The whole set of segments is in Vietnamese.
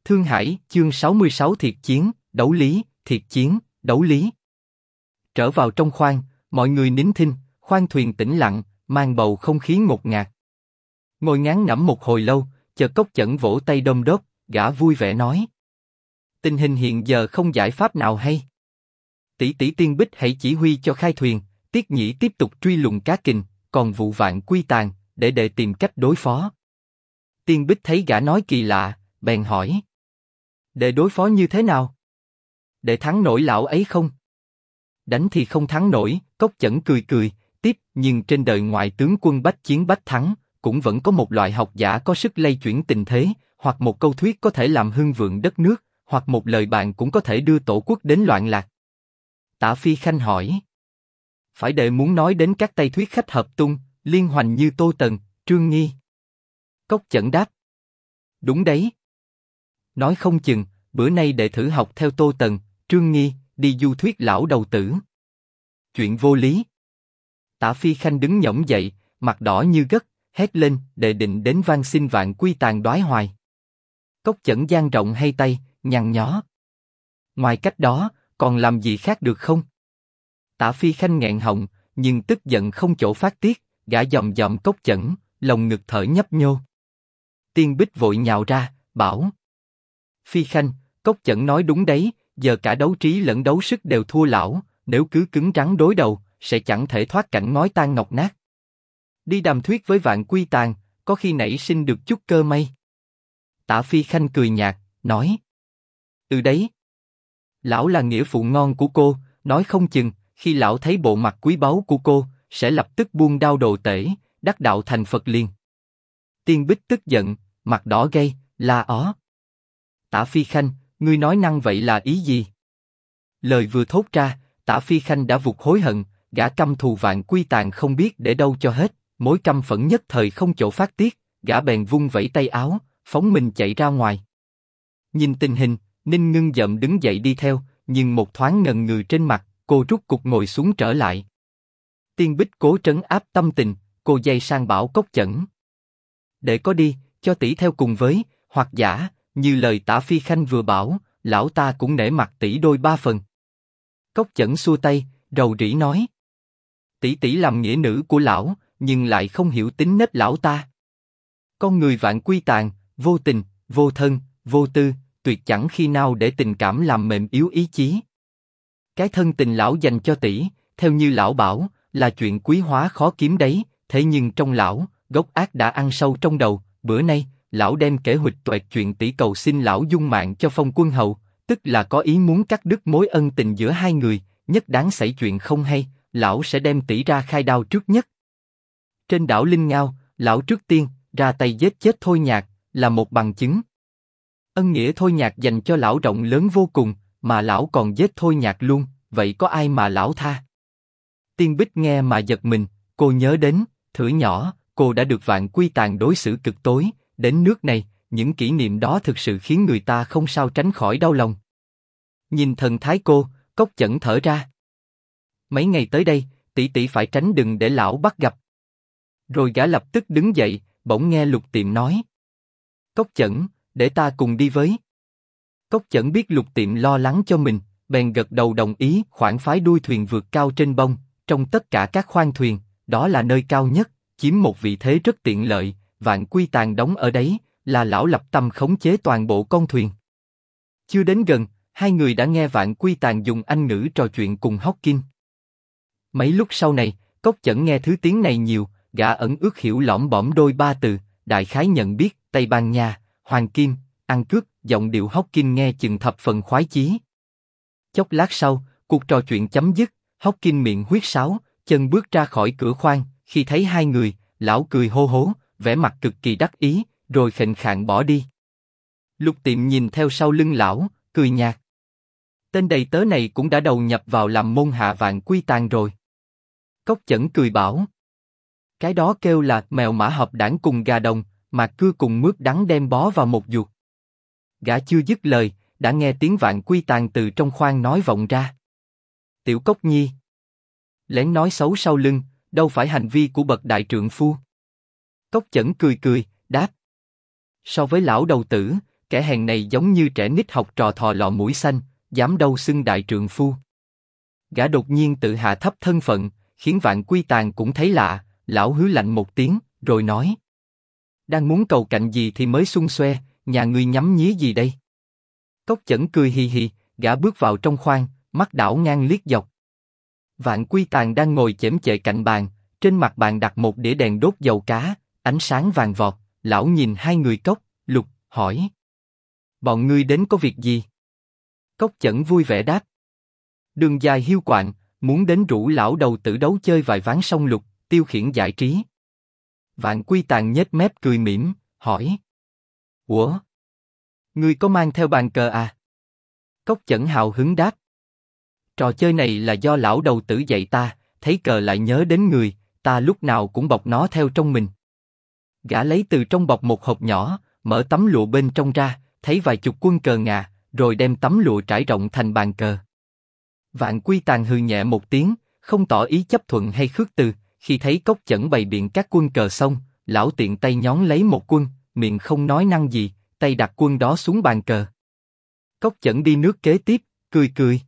Thương Hải, chương 66 Thiệt chiến, đấu lý, thiệt chiến, đấu lý. Trở vào trong khoang, mọi người nín thinh, khoang thuyền tĩnh lặng, mang bầu không khí ngột ngạt. Ngồi ngán ngẩm một hồi lâu, chợt Cốc Chẩn vỗ tay đôm đốp, gã vui vẻ nói: tình hình hiện giờ không giải pháp nào hay. Tỷ tỷ Tiên Bích hãy chỉ huy cho khai thuyền, Tiết Nhĩ tiếp tục truy lùng cá kình, còn vụ Vạn Quy Tàn, để đệ tìm cách đối phó. Tiên Bích thấy gã nói kỳ lạ, bèn hỏi: đệ đối phó như thế nào? Đệ thắng nổi lão ấy không? Đánh thì không thắng nổi, Cốc Chẩn cười cười, tiếp, nhưng trên đời ngoại tướng quân bách chiến bách thắng, cũng vẫn có một loại học giả có sức lay chuyển tình thế, hoặc một câu thuyết có thể làm hưng vượng đất nước, hoặc một lời bạn cũng có thể đưa tổ quốc đến loạn lạc. Tạ Phi Khanh hỏi: phải đệ muốn nói đến các tay thuyết khách hợp tung, liên hoành như Tô Tần, Trương Nghi? Cốc Chẩn đáp: đúng đấy. Nói không chừng, bữa nay đệ thử học theo Tô Tần, Trương Nghi, đi du thuyết lão đầu tử. Chuyện vô lý. Tạ Phi Khanh đứng nhõng dậy, mặt đỏ như gất, hét lên: đệ định đến van xin Vạn Quy Tàn đoái hoài. Cốc Chẩn dang rộng hai tay, nhăn nhó: ngoài cách đó, còn làm gì khác được không? Tạ Phi Khanh nghẹn họng, nhưng tức giận không chỗ phát tiết, gã dòm dòm Cốc Chẩn, lồng ngực thở nhấp nhô. Tiên Bích vội nhào ra, bảo: Phi Khanh, Cốc Chẩn nói đúng đấy, giờ cả đấu trí lẫn đấu sức đều thua lão, nếu cứ cứng rắn đối đầu, sẽ chẳng thể thoát cảnh ngói tan ngọc nát. Đi đàm thuyết với Vạn Quy Tàn, có khi nảy sinh được chút cơ may. Tạ Phi Khanh cười nhạt, nói: ừ đấy. Lão là nghĩa phụ ngon của cô, nói không chừng, khi lão thấy bộ mặt quý báu của cô, sẽ lập tức buông đao đồ tể, đắc đạo thành Phật liền. Tiên Bích tức giận, mặt đỏ gay, la ó: Tạ Phi Khanh, ngươi nói năng vậy là ý gì? Lời vừa thốt ra, Tạ Phi Khanh đã vụt hối hận, gã căm thù Vạn Quy Tàn không biết để đâu cho hết, mối căm phẫn nhất thời không chỗ phát tiết, gã bèn vung vẩy tay áo, phóng mình chạy ra ngoài. Nhìn tình hình, Ninh Ngưng dậm đứng dậy đi theo, nhưng một thoáng ngần ngừ trên mặt, cô rút cục ngồi xuống trở lại. Tiên Bích cố trấn áp tâm tình, cô dây sang bảo Cốc Chẩn: để có đi, cho tỷ theo cùng với, hoặc giả, như lời Tạ Phi Khanh vừa bảo, lão ta cũng nể mặt tỷ đôi ba phần. Cốc Chẩn xua tay, rầu rĩ nói: tỷ tỷ làm nghĩa nữ của lão, nhưng lại không hiểu tính nết lão ta. Con người Vạn Quy Tàn, vô tình, vô thân, vô tư, tuyệt chẳng khi nào để tình cảm làm mềm yếu ý chí. Cái thân tình lão dành cho tỷ, theo như lão bảo, là chuyện quý hóa khó kiếm đấy, thế nhưng trong lão, gốc ác đã ăn sâu trong đầu. Bữa nay, lão đem kể huỵch toẹt chuyện tỷ cầu xin lão dung mạng cho Phong Quân Hầu, tức là có ý muốn cắt đứt mối ân tình giữa hai người, nhất đáng xảy chuyện không hay, lão sẽ đem tỷ ra khai đao trước nhất. Trên đảo Linh Ngao, lão trước tiên ra tay giết chết Thôi Nhạc, là một bằng chứng. Ân nghĩa Thôi Nhạc dành cho lão rộng lớn vô cùng, mà lão còn giết Thôi Nhạc luôn, vậy có ai mà lão tha? Tiên Bích nghe mà giật mình, cô nhớ đến, thuở nhỏ, cô đã được Vạn Quy Tàn đối xử cực tối, đến nước này, những kỷ niệm đó thực sự khiến người ta không sao tránh khỏi đau lòng. Nhìn thần thái cô, Cốc Chẩn thở ra: mấy ngày tới đây, tỷ tỷ phải tránh đừng để lão bắt gặp. Rồi gã lập tức đứng dậy, bỗng nghe Lục Tiệm nói: Cốc Chẩn, để ta cùng đi với. Cốc Chẩn biết Lục Tiệm lo lắng cho mình, bèn gật đầu đồng ý. Khoản phái đuôi thuyền vượt cao trên bông, trong tất cả các khoang thuyền, đó là nơi cao nhất, chiếm một vị thế rất tiện lợi. Vạn Quy Tàn đóng ở đấy, là lão lập tâm khống chế toàn bộ con thuyền. Chưa đến gần, hai người đã nghe Vạn Quy Tàn dùng Anh ngữ trò chuyện cùng Hawking. Mấy lúc sau này, Cốc Chẩn nghe thứ tiếng này nhiều, gã ẩn ước hiểu lõm bõm đôi ba từ, đại khái nhận biết Tây Ban Nha, Hoàng Kim, ăn cướp. Giọng điệu Hawking nghe chừng thập phần khoái chí. Chốc lát sau, cuộc trò chuyện chấm dứt, Hawking miệng huýt sáo, chân bước ra khỏi cửa khoang. Khi thấy hai người, lão cười hô hố, vẻ mặt cực kỳ đắc ý, rồi khệnh khạng bỏ đi. Lục Tiệm nhìn theo sau lưng lão, cười nhạt: tên đầy tớ này cũng đã đầu nhập vào làm môn hạ Vạn Quy Tàn rồi. Cốc Chẩn cười bảo: cái đó kêu là mèo mã hợp đảng cùng gà đồng, mà cưa cùng mướt đắng đem bó vào một ruột. Gã chưa dứt lời, đã nghe tiếng Vạn Quy Tàn từ trong khoang nói vọng ra: Tiểu Cốc Nhi, lén nói xấu sau lưng, đâu phải hành vi của bậc đại trượng phu. Cốc Chẩn cười cười, đáp: so với lão đầu tử, kẻ hèn này giống như trẻ nít học trò thò lọ mũi xanh, dám đâu xưng đại trượng phu. Gã đột nhiên tự hạ thấp thân phận, khiến Vạn Quy Tàng cũng thấy lạ, lão hứ lạnh một tiếng, rồi nói. Đang muốn cầu cạnh gì thì mới xung xoe, nhà ngươi nhắm nhía gì đây? Cốc Chẩn cười hì hì, gã bước vào trong khoang, mắt đảo ngang liếc dọc. Vạn Quy Tàng đang ngồi chễm chệ cạnh bàn, trên mặt bàn đặt một đĩa đèn đốt dầu cá, ánh sáng vàng vọt. Lão nhìn hai người Cốc, Lục, hỏi. Bọn ngươi đến có việc gì? Cốc Chẩn vui vẻ đáp. Đường dài hiu quạnh, muốn đến rủ lão đầu tử đấu chơi vài ván song lục, tiêu khiển giải trí. Vạn Quy Tàng nhếch mép cười mỉm, hỏi. Ủa? Ngươi có mang theo bàn cờ à? Cốc Chẩn hào hứng đáp. Trò chơi này là do lão đầu tử dạy ta, thấy cờ lại nhớ đến người, ta lúc nào cũng bọc nó theo trong mình. Gã lấy từ trong bọc một hộp nhỏ, mở tấm lụa bên trong ra, thấy vài chục quân cờ ngà, rồi đem tấm lụa trải rộng thành bàn cờ. Vạn Quy Tàng hừ nhẹ một tiếng, không tỏ ý chấp thuận hay khước từ. Khi thấy Cốc Chẩn bày biện các quân cờ xong, lão tiện tay nhón lấy một quân, miệng không nói năng gì, tay đặt quân đó xuống bàn cờ. Cốc Chẩn đi nước kế tiếp, cười cười.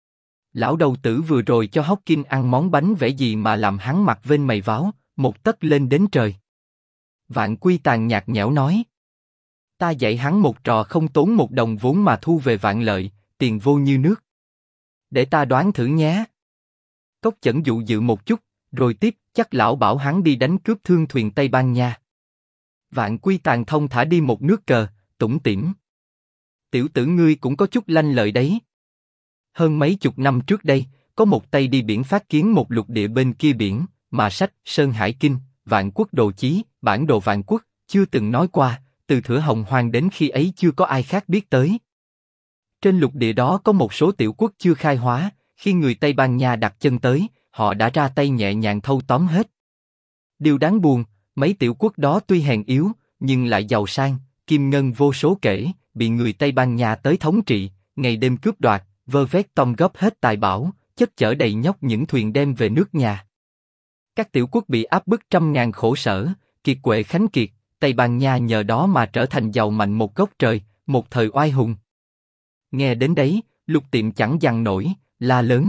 Lão đầu tử vừa rồi cho Hawking ăn món bánh vẽ gì mà làm hắn mặt vênh mày váo, một tấc lên đến trời. Vạn Quy Tàng nhạt nhẽo nói. Ta dạy hắn một trò không tốn một đồng vốn mà thu về vạn lợi, tiền vô như nước. Để ta đoán thử nhé. Cốc Chẩn dụ dự một chút, rồi tiếp, chắc lão bảo hắn đi đánh cướp thương thuyền Tây Ban Nha. Vạn Quy Tàng thông thả đi một nước cờ, tủm tỉm. Tiểu tử ngươi cũng có chút lanh lợi đấy. Hơn mấy chục năm trước đây, có một tay đi biển phát kiến một lục địa bên kia biển, mà sách Sơn Hải Kinh, Vạn Quốc Đồ Chí, bản đồ Vạn Quốc, chưa từng nói qua, từ thuở Hồng Hoang đến khi ấy chưa có ai khác biết tới. Trên lục địa đó có một số tiểu quốc chưa khai hóa, khi người Tây Ban Nha đặt chân tới, họ đã ra tay nhẹ nhàng thâu tóm hết. Điều đáng buồn, mấy tiểu quốc đó tuy hèn yếu, nhưng lại giàu sang, kim ngân vô số kể, bị người Tây Ban Nha tới thống trị, ngày đêm cướp đoạt, vơ vét tóm góp hết tài bảo, chất chở đầy nhóc những thuyền đem về nước nhà. Các tiểu quốc bị áp bức trăm ngàn khổ sở, kiệt quệ khánh kiệt, Tây Ban Nha nhờ đó mà trở thành giàu mạnh một góc trời, một thời oai hùng. Nghe đến đấy, Lục Tiệm chẳng dằn nổi, la lớn.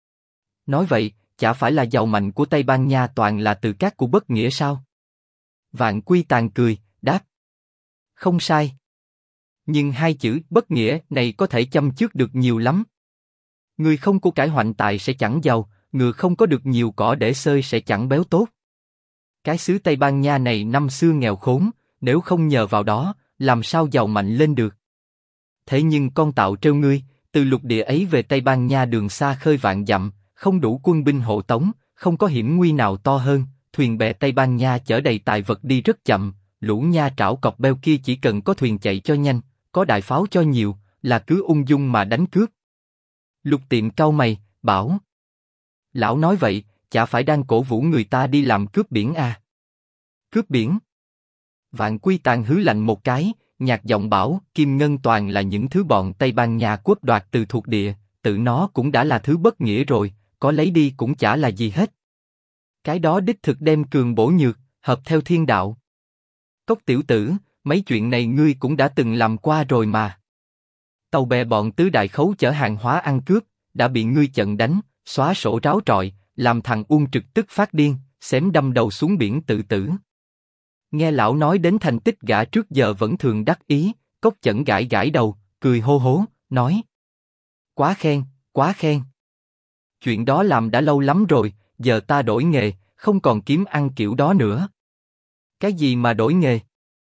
Nói vậy, chả phải là giàu mạnh của Tây Ban Nha toàn là từ cát của bất nghĩa sao? Vạn Quy Tàng cười, đáp. Không sai. Nhưng hai chữ bất nghĩa này có thể châm chước được nhiều lắm. Người không của cải hoạnh tài sẽ chẳng giàu, người không có được nhiều cỏ để xơi sẽ chẳng béo tốt. Cái xứ Tây Ban Nha này năm xưa nghèo khốn, nếu không nhờ vào đó, làm sao giàu mạnh lên được? Thế nhưng con tạo trêu ngươi, từ lục địa ấy về Tây Ban Nha đường xa khơi vạn dặm, không đủ quân binh hộ tống, không có hiểm nguy nào to hơn, thuyền bè Tây Ban Nha chở đầy tài vật đi rất chậm, lũ nha trảo cọp beo kia chỉ cần có thuyền chạy cho nhanh, có đại pháo cho nhiều, là cứ ung dung mà đánh cướp. Lục Tiệm cau mày, bảo. Lão nói vậy, chả phải đang cổ vũ người ta đi làm cướp biển à? Cướp biển? Vạn Quy Tàng hứ lạnh một cái, nhạt giọng bảo, kim ngân toàn là những thứ bọn Tây Ban Nha cướp đoạt từ thuộc địa, tự nó cũng đã là thứ bất nghĩa rồi, có lấy đi cũng chả là gì hết. Cái đó đích thực đem cường bổ nhược, hợp theo thiên đạo. Cốc tiểu tử, mấy chuyện này ngươi cũng đã từng làm qua rồi mà. Tàu bè bọn tứ đại khấu chở hàng hóa ăn cướp, đã bị ngươi chặn đánh, xóa sổ ráo trọi, làm thằng Uông Trực tức phát điên, xém đâm đầu xuống biển tự tử. Nghe lão nói đến thành tích gã trước giờ vẫn thường đắc ý, Cốc Chẩn gãi gãi đầu, cười hô hố, nói. Quá khen, quá khen. Chuyện đó làm đã lâu lắm rồi, giờ ta đổi nghề, không còn kiếm ăn kiểu đó nữa. Cái gì mà đổi nghề?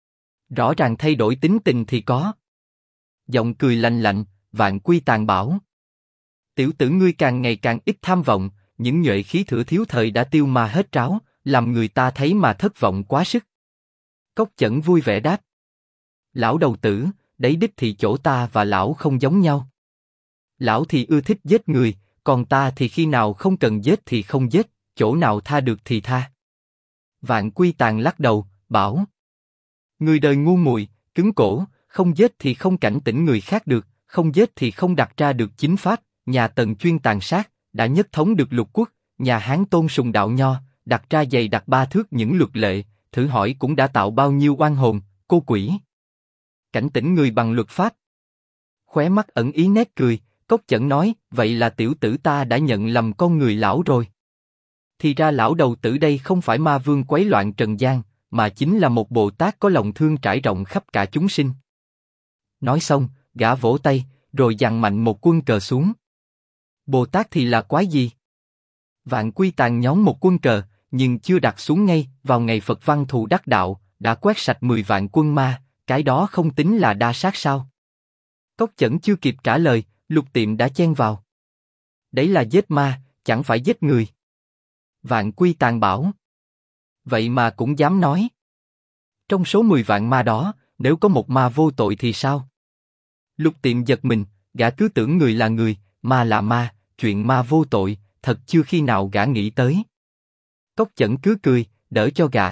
Rõ ràng thay đổi tính tình thì có. Giọng cười lạnh lạnh, Vạn Quy Tàng bảo. Tiểu tử ngươi càng ngày càng ít tham vọng, những nhuệ khí thừa thiếu thời đã tiêu mà hết tráo, làm người ta thấy mà thất vọng quá sức. Cốc Chẩn vui vẻ đáp. Lão đầu tử, đấy đích thì chỗ ta và lão không giống nhau. Lão thì ưa thích giết người, còn ta thì khi nào không cần giết thì không giết, chỗ nào tha được thì tha. Vạn Quy Tàng lắc đầu, bảo. Người đời ngu muội, cứng cổ, không giết thì không cảnh tỉnh người khác được, không giết thì không đặt ra được chính pháp, nhà Tần chuyên tàn sát, đã nhất thống được lục quốc, nhà Hán tôn sùng đạo nho, đặt ra dày đặt ba thước những luật lệ, thử hỏi cũng đã tạo bao nhiêu oan hồn, cô quỷ. cảnh tỉnh người bằng luật pháp. Khóe mắt ẩn ý nét cười, Cốc Chẩn nói, vậy là tiểu tử ta đã nhận lầm con người lão rồi. Thì ra lão đầu tử đây không phải ma vương quấy loạn trần gian, mà chính là một Bồ Tát có lòng thương trải rộng khắp cả chúng sinh. Nói xong, gã vỗ tay, rồi giằng mạnh một quân cờ xuống. Bồ Tát thì là quái gì? Vạn Quy Tàng nhón một quân cờ, nhưng chưa đặt xuống ngay, vào ngày Phật Văn Thù đắc đạo, đã quét sạch 10 vạn quân ma, cái đó không tính là đa sát sao? Cốc Chẩn chưa kịp trả lời, Lục Tiệm đã chen vào. Đấy là giết ma, chẳng phải giết người. Vạn Quy Tàng bảo. Vậy mà cũng dám nói. Trong số 10 vạn ma đó, nếu có một ma vô tội thì sao? Lục Tiệm giật mình, gã cứ tưởng người là người, ma là ma, chuyện ma vô tội, thật chưa khi nào gã nghĩ tới. Cốc Chẩn cứ cười, đỡ cho gã.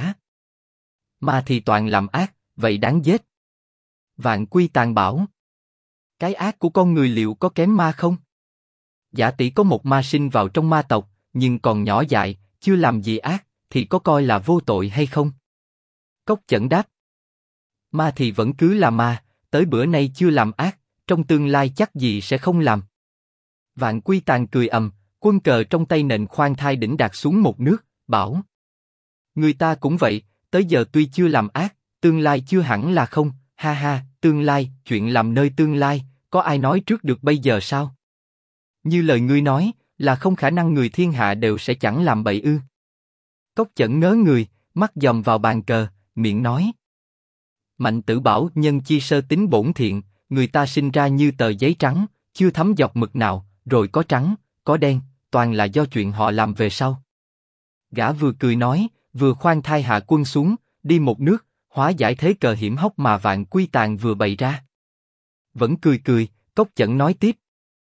Ma thì toàn làm ác, vậy đáng giết. Vạn Quy Tàng bảo. Cái ác của con người liệu có kém ma không? Giả tỷ có một ma sinh vào trong ma tộc, nhưng còn nhỏ dại, chưa làm gì ác, thì có coi là vô tội hay không? Cốc Chẩn đáp. Ma thì vẫn cứ là ma, tới bữa nay chưa làm ác, trong tương lai chắc gì sẽ không làm. Vạn Quy Tàng cười ầm, quân cờ trong tay nện khoan thai đỉnh đạt xuống một nước, bảo. Người ta cũng vậy, tới giờ tuy chưa làm ác, tương lai chưa hẳn là không, ha ha, tương lai, chuyện làm nơi tương lai, có ai nói trước được bây giờ sao? Như lời ngươi nói, là không khả năng người thiên hạ đều sẽ chẳng làm bậy ư? Cốc Chẩn ngớ người, mắt dòm vào bàn cờ, miệng nói. Mạnh Tử bảo nhân chi sơ tính bổn thiện, người ta sinh ra như tờ giấy trắng, chưa thấm giọt mực nào, rồi có trắng, có đen, toàn là do chuyện họ làm về sau. Gã vừa cười nói, vừa khoan thai hạ quân xuống, đi một nước, hóa giải thế cờ hiểm hóc mà Vạn Quy Tàng vừa bày ra. Vẫn cười, Cốc Chẩn nói tiếp.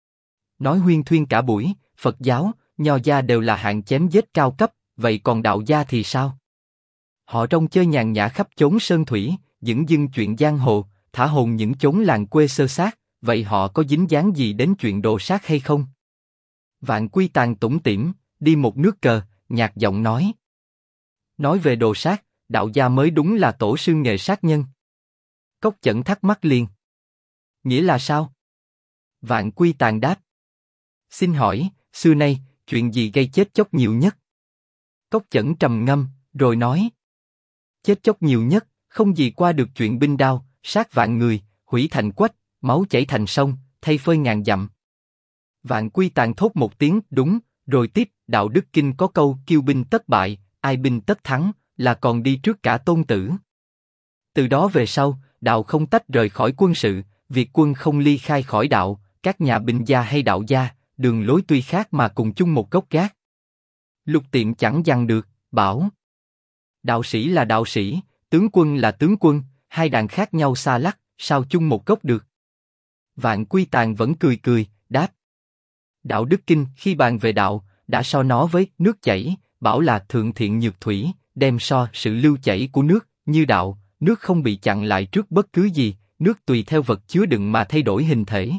Nói huyên thuyên cả buổi, Phật giáo, Nho gia đều là hạng chém giết cao cấp, vậy còn đạo gia thì sao? Họ rong chơi nhàn nhã khắp chốn sơn thủy, dửng dưng chuyện giang hồ, thả hồn những chốn làng quê sơ sát, vậy họ có dính dáng gì đến chuyện đồ sát hay không? Vạn Quy Tàng tủm tỉm, đi một nước cờ, nhạt giọng nói. Nói về đồ sát, đạo gia mới đúng là tổ sư nghề sát nhân. Cốc Chẩn thắc mắc liền. Nghĩa là sao? Vạn Quy Tàng đáp. Xin hỏi, xưa nay, chuyện gì gây chết chóc nhiều nhất? Cốc Chẩn trầm ngâm, rồi nói. Chết chóc nhiều nhất, không gì qua được chuyện binh đao, sát vạn người, hủy thành quách, máu chảy thành sông, thay phơi ngàn dặm. Vạn Quy Tàng thốt một tiếng đúng, rồi tiếp, đạo đức kinh có câu kiêu binh tất bại, ai binh tất thắng, là còn đi trước cả Tôn Tử. Từ đó về sau, đạo không tách rời khỏi quân sự, việc quân không ly khai khỏi đạo, các nhà binh gia hay đạo gia, đường lối tuy khác mà cùng chung một gốc gác. Lục Tiệm chẳng dằn được, bảo. Đạo sĩ là đạo sĩ, tướng quân là tướng quân, hai đàn khác nhau xa lắc, sao chung một gốc được? Vạn Quy Tàng vẫn cười, đáp. Đạo đức kinh khi bàn về đạo, đã so nó với nước chảy, bảo là thượng thiện nhược thủy, đem so sự lưu chảy của nước, như đạo, nước không bị chặn lại trước bất cứ gì, nước tùy theo vật chứa đựng mà thay đổi hình thể.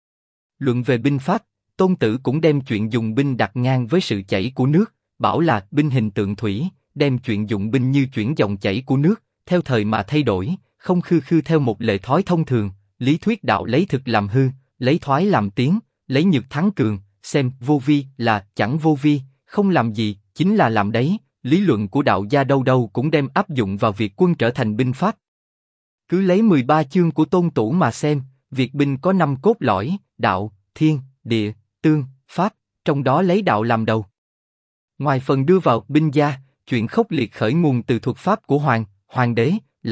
Luận về binh pháp, Tôn Tử cũng đem chuyện dùng binh đặt ngang với sự chảy của nước, bảo là binh hình tượng thủy, đem chuyện dụng binh như chuyển dòng chảy của nước, theo thời mà thay đổi, không khư khư theo một lệ thói thông thường. Lý thuyết đạo lấy thực làm hư, lấy thoái làm tiến, lấy nhược thắng cường, xem vô vi là chẳng vô vi, không làm gì, chính là làm đấy. Lý luận của đạo gia đâu đâu cũng đem áp dụng vào việc quân trở thành binh pháp. Cứ lấy 13 chương của Tôn Tủ mà xem, việc binh có 5 cốt lõi, đạo, thiên, địa, tương, pháp, trong đó lấy đạo làm đầu. Ngoài phần đưa vào binh gia, chuyện khốc liệt khởi nguồn từ thuật pháp của hoàng đế,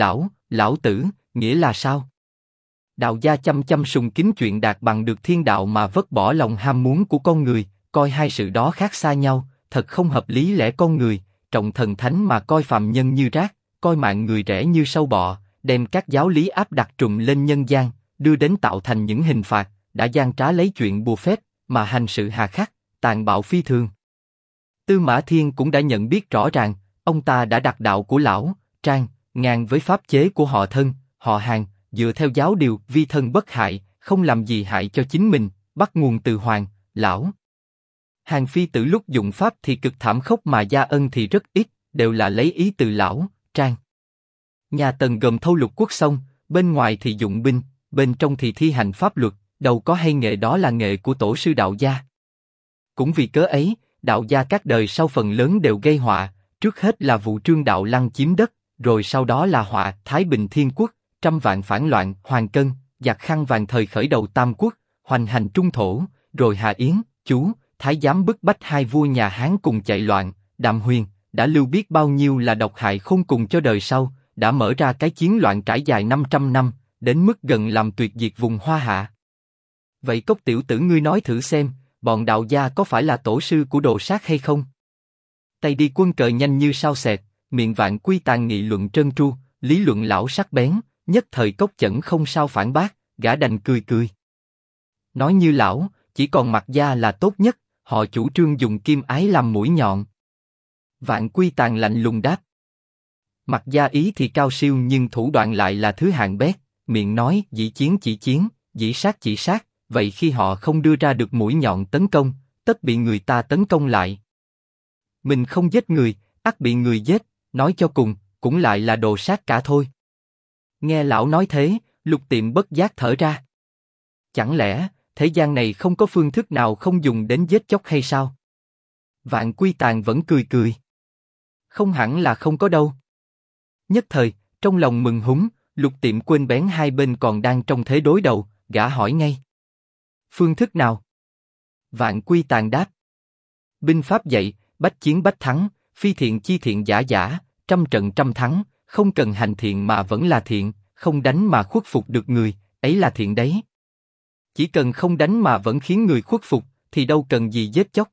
lão tử, nghĩa là sao? Đạo gia chăm sùng kính chuyện đạt bằng được thiên đạo mà vứt bỏ lòng ham muốn của con người, coi hai sự đó khác xa nhau, thật không hợp lý lẽ con người, trọng thần thánh mà coi phàm nhân như rác, coi mạng người rẻ như sâu bọ, đem các giáo lý áp đặt trùm lên nhân gian, đưa đến tạo thành những hình phạt, đã gian trá lấy chuyện bùa phép, mà hành sự hà khắc, tàn bạo phi thường. Tư Mã Thiên cũng đã nhận biết rõ ràng, ông ta đã đặt đạo của lão, Trang, ngang với pháp chế của họ Thân, họ Hàn, dựa theo giáo điều vi thân bất hại, không làm gì hại cho chính mình, bắt nguồn từ Hoàng, lão. Hàn phi tử lúc dụng pháp thì cực thảm khốc mà gia ân thì rất ít, đều là lấy ý từ lão, Trang. Nhà Tần gồm thâu lục quốc xong, bên ngoài thì dụng binh, bên trong thì thi hành pháp luật, đâu có hay nghệ đó là nghệ của tổ sư đạo gia. Cũng vì cớ ấy, đạo gia các đời sau phần lớn đều gây họa, trước hết là vụ Trương Đạo Lăng chiếm đất, rồi sau đó là họa Thái Bình Thiên Quốc, trăm vạn phản loạn, Hoàng Cân, giặc khăn vàng thời khởi đầu Tam Quốc, hoành hành trung thổ, rồi Hà Yến, Chú, Thái giám bức bách hai vua nhà Hán cùng chạy loạn, Đạm Huyền, đã lưu biết bao nhiêu là độc hại khôn cùng cho đời sau, đã mở ra cái chiến loạn trải dài 500 năm, đến mức gần làm tuyệt diệt vùng Hoa Hạ. Vậy Cốc tiểu tử ngươi nói thử xem, bọn đạo gia có phải là tổ sư của đồ sát hay không? Tay đi quân cờ nhanh như sao xẹt, miệng Vạn Quy Tàn nghị luận trơn tru, lý luận lão sắc bén, nhất thời Cốc Chẩn không sao phản bác, gã đành cười cười. Nói như lão, chỉ còn Mạc gia là tốt nhất, họ chủ trương dùng kim ái làm mũi nhọn. Vạn Quy Tàn lạnh lùng đáp. Mạc gia ý thì cao siêu nhưng thủ đoạn lại là thứ hạng bét, miệng nói dĩ chiến chỉ chiến, dĩ sát chỉ sát, vậy khi họ không đưa ra được mũi nhọn tấn công, tất bị người ta tấn công lại. Mình không giết người, ắt bị người giết, nói cho cùng, cũng lại là đồ sát cả thôi. Nghe lão nói thế, Lục Tiệm bất giác thở ra. Chẳng lẽ, thế gian này không có phương thức nào không dùng đến giết chóc hay sao? Vạn Quy Tàn vẫn cười cười. Không hẳn là không có đâu. Nhất thời, trong lòng mừng húng, Lục Tiệm quên bén hai bên còn đang trong thế đối đầu, gã hỏi ngay. Phương thức nào? Vạn Quy Tàn đáp. Binh pháp dạy, bách chiến bách thắng, phi thiện chi thiện giả giả, trăm trận trăm thắng, không cần hành thiện mà vẫn là thiện, không đánh mà khuất phục được người, ấy là thiện đấy. Chỉ cần không đánh mà vẫn khiến người khuất phục, thì đâu cần gì giết chóc.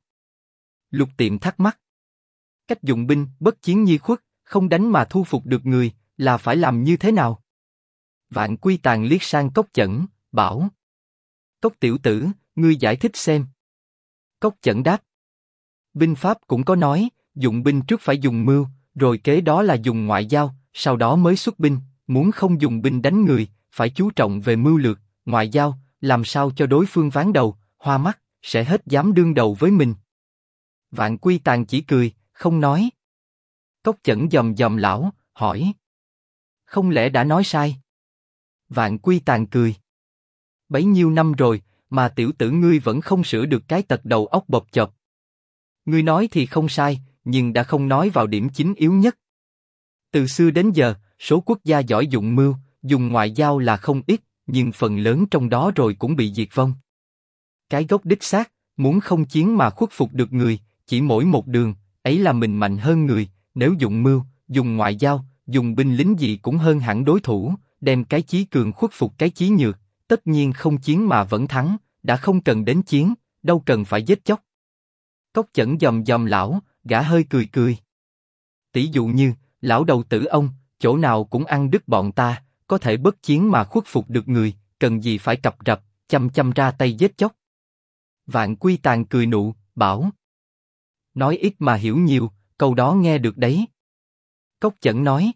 Lục Tiệm thắc mắc. Cách dụng binh, bất chiến nhi khuất, không đánh mà thu phục được người, là phải làm như thế nào? Vạn Quy Tàn liếc sang Cốc Chẩn, bảo. Cốc tiểu tử, ngươi giải thích xem. Cốc Chẩn đáp. Binh pháp cũng có nói, dụng binh trước phải dùng mưu, rồi kế đó là dùng ngoại giao, sau đó mới xuất binh, muốn không dùng binh đánh người, phải chú trọng về mưu lược, ngoại giao, làm sao cho đối phương ván đầu, hoa mắt, sẽ hết dám đương đầu với mình. Vạn Quy Tàn chỉ cười, không nói. Cốc Chẩn dòm dòm lão, hỏi. Không lẽ đã nói sai? Vạn Quy Tàn cười. Bấy nhiêu năm rồi, mà tiểu tử ngươi vẫn không sửa được cái tật đầu óc bộp chộp. Ngươi nói thì không sai, nhưng đã không nói vào điểm chính yếu nhất. Từ xưa đến giờ, số quốc gia giỏi dụng mưu, dùng ngoại giao là không ít, nhưng phần lớn trong đó rồi cũng bị diệt vong. Cái gốc đích xác, muốn không chiến mà khuất phục được người, chỉ mỗi một đường, ấy là mình mạnh hơn người, nếu dụng mưu, dùng ngoại giao, dùng binh lính gì cũng hơn hẳn đối thủ, đem cái chí cường khuất phục cái chí nhược, tất nhiên không chiến mà vẫn thắng, đã không cần đến chiến, đâu cần phải giết chóc. Cốc Chẩn dòm dòm lão, gã hơi cười cười. Tỷ dụ như, lão đầu tử ông, chỗ nào cũng ăn đứt bọn ta, có thể bất chiến mà khuất phục được người, cần gì phải cập rập, chăm chăm ra tay giết chóc. Vạn Quy Tàn cười nụ, bảo. Nói ít mà hiểu nhiều, câu đó nghe được đấy. Cốc Chẩn nói.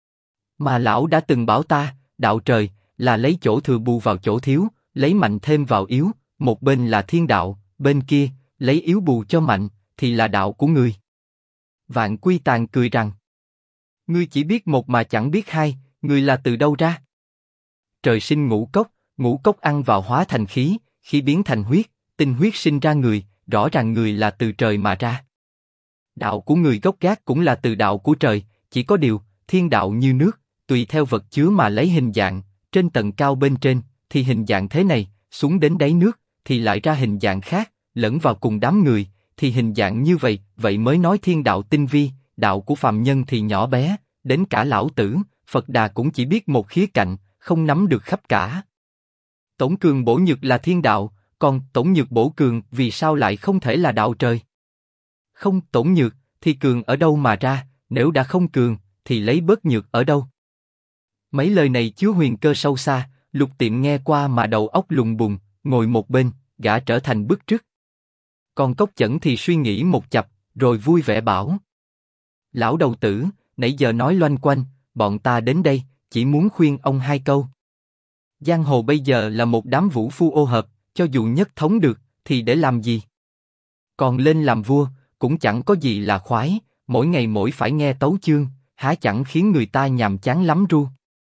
Mà lão đã từng bảo ta, đạo trời, là lấy chỗ thừa bù vào chỗ thiếu, lấy mạnh thêm vào yếu, một bên là thiên đạo, bên kia, lấy yếu bù cho mạnh, thì là đạo của ngươi. Vạn Quy Tàn cười rằng. Ngươi chỉ biết một mà chẳng biết hai, ngươi là từ đâu ra? Trời sinh ngũ cốc ăn vào hóa thành khí, khí biến thành huyết, tinh huyết sinh ra người, rõ ràng người là từ trời mà ra. Đạo của người gốc gác cũng là từ đạo của trời, chỉ có điều, thiên đạo như nước, tùy theo vật chứa mà lấy hình dạng, trên tầng cao bên trên, thì hình dạng thế này, xuống đến đáy nước, thì lại ra hình dạng khác, lẫn vào cùng đám người, thì hình dạng như vậy, vậy mới nói thiên đạo tinh vi, đạo của phàm nhân thì nhỏ bé, đến cả lão tử, Phật Đà cũng chỉ biết một khía cạnh, không nắm được khắp cả. Tổn cường bổ nhược là thiên đạo, còn tổn nhược bổ cường vì sao lại không thể là đạo trời? Không tổn nhược, thì cường ở đâu mà ra, nếu đã không cường, thì lấy bớt nhược ở đâu? Mấy lời này chứa huyền cơ sâu xa, Lục Tiệm nghe qua mà đầu óc lùng bùng, ngồi một bên, gã trở thành bức trước. Còn Cốc Chẩn thì suy nghĩ một chập, rồi vui vẻ bảo. Lão đầu tử, nãy giờ nói loanh quanh, bọn ta đến đây, chỉ muốn khuyên ông hai câu. Giang hồ bây giờ là một đám vũ phu ô hợp, cho dù nhất thống được, thì để làm gì? Còn lên làm vua, cũng chẳng có gì là khoái, mỗi ngày mỗi phải nghe tấu chương, há chẳng khiến người ta nhàm chán lắm ru.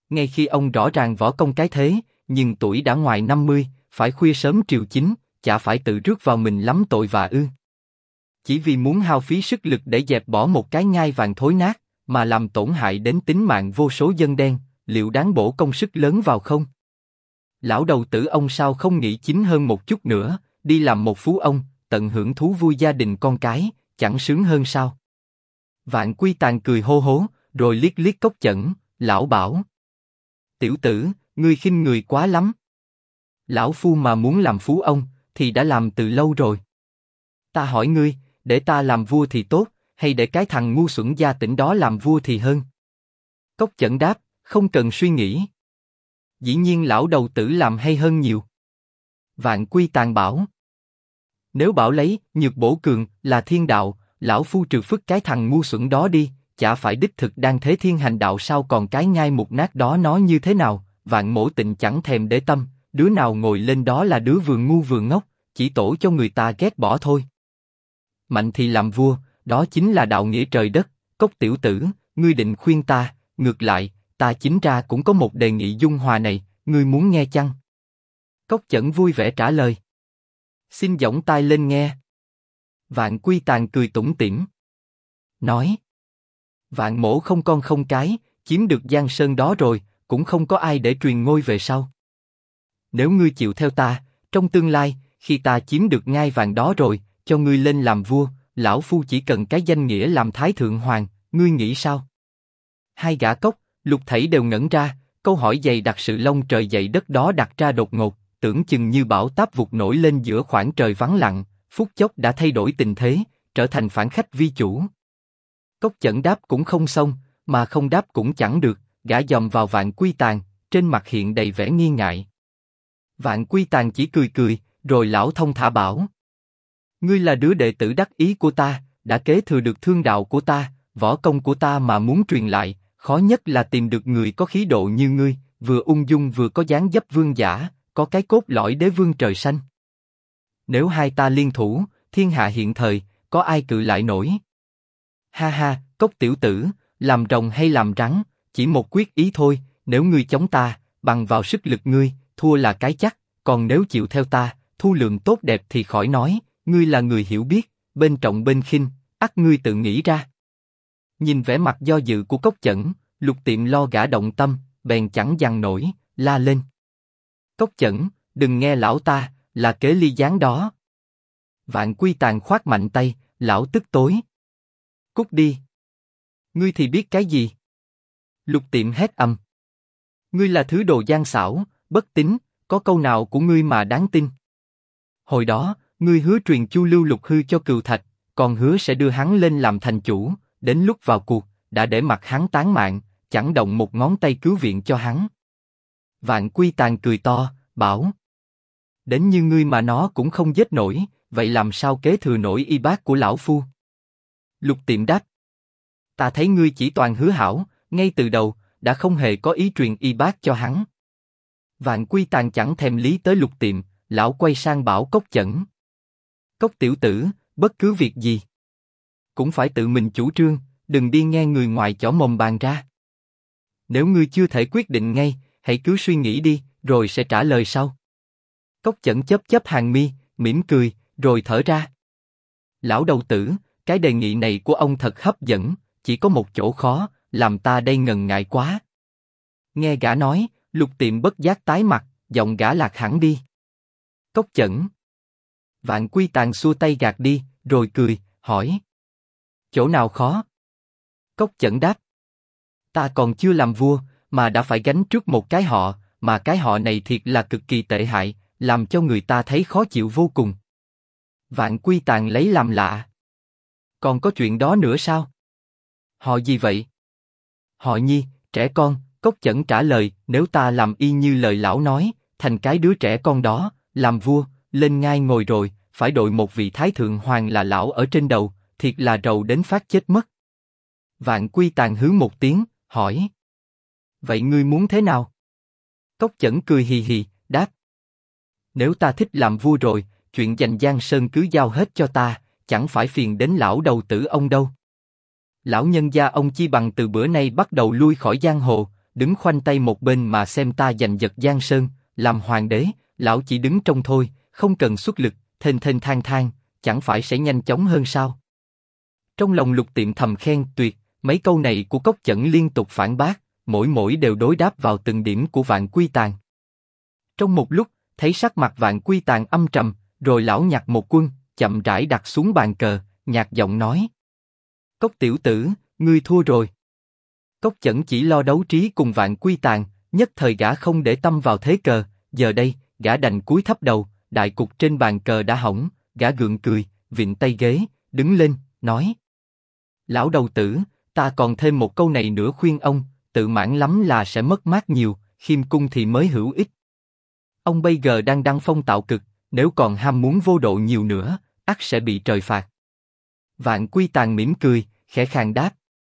Ngay khi ông rõ ràng võ công cái thế, nhưng tuổi đã ngoài 50, phải khuya sớm triều chính, chả phải tự rước vào mình lắm tội vạ ư? Chỉ vì muốn hao phí sức lực để dẹp bỏ một cái ngai vàng thối nát, mà làm tổn hại đến tính mạng vô số dân đen, liệu đáng bổ công sức lớn vào không? Lão đầu tử ông sao không nghĩ chính hơn một chút nữa, đi làm một phú ông, tận hưởng thú vui gia đình con cái, chẳng sướng hơn sao? Vạn Quy Tàng cười hô hố, rồi liếc liếc Cốc Chẩn, lão bảo: tiểu tử, ngươi khinh người quá lắm. Lão phu mà muốn làm phú ông, thì đã làm từ lâu rồi. Ta hỏi ngươi, để ta làm vua thì tốt, hay để cái thằng ngu xuẩn gia tỉnh đó làm vua thì hơn? Cốc Chẩn đáp, không cần suy nghĩ. Dĩ nhiên lão đầu tử làm hay hơn nhiều. Vạn Quy Tàng bảo: nếu bảo lấy nhược bổ cường là thiên đạo, lão phu trừ phức cái thằng ngu xuẩn đó đi, chả phải đích thực đang thế thiên hành đạo sao? Còn cái ngai mục nát đó nó như thế nào? Vạn Mổ Tịnh chẳng thèm để tâm, đứa nào ngồi lên đó là đứa vừa ngu vừa ngốc, chỉ tổ cho người ta ghét bỏ thôi. Mạnh thì làm vua, đó chính là đạo nghĩa trời đất. Cốc tiểu tử, ngươi định khuyên ta, ngược lại, ta chính ra cũng có một đề nghị dung hòa này, ngươi muốn nghe chăng? Cốc Chẩn vui vẻ trả lời: xin giỏng tai lên nghe. Vạn Quy Tàng cười tủm tỉm, nói: Vạn mổ không con không cái, chiếm được Giang Sơn đó rồi, cũng không có ai để truyền ngôi về sau. Nếu ngươi chịu theo ta, trong tương lai, khi ta chiếm được ngai vàng đó rồi, cho ngươi lên làm vua, lão phu chỉ cần cái danh nghĩa làm Thái Thượng Hoàng, ngươi nghĩ sao? Hai gã Cốc, Lục thảy đều ngẩn ra, câu hỏi dày đặc sự long trời dậy đất đó đặt ra đột ngột, tưởng chừng như bão táp vụt nổi lên giữa khoảng trời vắng lặng, phút chốc đã thay đổi tình thế, trở thành phản khách vi chủ. Cốc Chẩn đáp cũng không xong, mà không đáp cũng chẳng được, gã dòm vào Vạn Quy Tàng, trên mặt hiện đầy vẻ nghi ngại. Vạn Quy Tàng chỉ cười cười, rồi lão thông thả bảo: ngươi là đứa đệ tử đắc ý của ta, đã kế thừa được thương đạo của ta, võ công của ta mà muốn truyền lại, khó nhất là tìm được người có khí độ như ngươi, vừa ung dung vừa có dáng dấp vương giả, có cái cốt lõi đế vương trời xanh. Nếu hai ta liên thủ, thiên hạ hiện thời, có ai cự lại nổi? Ha ha, Cốc tiểu tử, làm rồng hay làm rắn, chỉ một quyết ý thôi, nếu ngươi chống ta, bằng vào sức lực ngươi, thua là cái chắc, còn nếu chịu theo ta, thu lượng tốt đẹp thì khỏi nói, ngươi là người hiểu biết, bên trọng bên khinh, ắt ngươi tự nghĩ ra. Nhìn vẻ mặt do dự của Cốc Chẩn, Lục Tiệm lo gã động tâm, bèn chẳng dằn nổi, la lên: Cốc Chẩn, đừng nghe lão ta, là kế ly gián đó. Vạn Quy Tàng khoát mạnh tay, lão tức tối: cút đi. Ngươi thì biết cái gì? Lục Tiệm hét ầm: ngươi là thứ đồ gian xảo, bất tín, có câu nào của ngươi mà đáng tin? Hồi đó, ngươi hứa truyền Chu Lưu Lục hư cho Cừu Thạch, còn hứa sẽ đưa hắn lên làm thành chủ, đến lúc vào cuộc, đã để mặc hắn tán mạng, chẳng động một ngón tay cứu viện cho hắn. Vạn Quy Tàng cười to, bảo: đến như ngươi mà nó cũng không giết nổi, vậy làm sao kế thừa nổi y bát của lão phu? Lục Tiệm đáp: ta thấy ngươi chỉ toàn hứa hảo, ngay từ đầu đã không hề có ý truyền y bát cho hắn. Vạn Quy Tàng chẳng thèm lý tới Lục Tiệm, lão quay sang bảo Cốc Chẩn: Cốc tiểu tử, bất cứ việc gì cũng phải tự mình chủ trương, đừng đi nghe người ngoài chỏ mồm bàn ra. Nếu ngươi chưa thể quyết định ngay, hãy cứ suy nghĩ đi, rồi sẽ trả lời sau. Cốc Chẩn chớp chớp hàng mi, mỉm cười, rồi thở ra. Lão đầu tử, cái đề nghị này của ông thật hấp dẫn, chỉ có một chỗ khó, làm ta đây ngần ngại quá. Nghe gã nói, Lục Tiệm bất giác tái mặt, giọng gã lạc hẳn đi. Cốc Chẩn. Vạn Quy Tàng xua tay gạt đi, rồi cười, hỏi: chỗ nào khó? Cốc Chẩn đáp: ta còn chưa làm vua, mà đã phải gánh trước một cái họ, mà cái họ này thiệt là cực kỳ tệ hại, làm cho người ta thấy khó chịu vô cùng. Vạn Quy Tàng lấy làm lạ: còn có chuyện đó nữa sao? Họ gì vậy? Họ Nhi, trẻ con. Cốc Chẩn trả lời: nếu ta làm y như lời lão nói, thành cái đứa trẻ con đó, làm vua, lên ngai ngồi rồi, phải đội một vị Thái Thượng Hoàng là lão ở trên đầu, thiệt là rầu đến phát chết mất. Vạn Quy Tàng hứ một tiếng, hỏi: vậy ngươi muốn thế nào? Cốc Chẩn cười hì hì, đáp: nếu ta thích làm vua rồi, chuyện giành Giang Sơn cứ giao hết cho ta, chẳng phải phiền đến lão đầu tử ông đâu. Lão nhân gia ông chi bằng từ bữa nay bắt đầu lui khỏi giang hồ, đứng khoanh tay một bên mà xem ta giành giật Giang Sơn, làm hoàng đế, lão chỉ đứng trông thôi, không cần xuất lực, thênh thênh thang thang, chẳng phải sẽ nhanh chóng hơn sao? Trong lòng Lục Tiệm thầm khen tuyệt, mấy câu này của Cốc Chẩn liên tục phản bác, mỗi đều đối đáp vào từng điểm của Vạn Quy Tàn. Trong một lúc, thấy sắc mặt Vạn Quy Tàn âm trầm, rồi lão nhặt một quân, chậm rãi đặt xuống bàn cờ, nhạt giọng nói: Cốc tiểu tử, ngươi thua rồi. Cốc Chẩn chỉ lo đấu trí cùng Vạn Quy Tàn, nhất thời gã không để tâm vào thế cờ, giờ đây, gã đành cúi thấp đầu, đại cục trên bàn cờ đã hỏng, gã gượng cười, vịn tay ghế, đứng lên, nói: Lão đầu tử, ta còn thêm một câu này nữa khuyên ông, tự mãn lắm là sẽ mất mát nhiều, khiêm cung thì mới hữu ích. Ông bây giờ đang đăng phong tạo cực, nếu còn ham muốn vô độ nhiều nữa, ắt sẽ bị trời phạt. Vạn Quy Tàn mỉm cười, khẽ khàng đáp: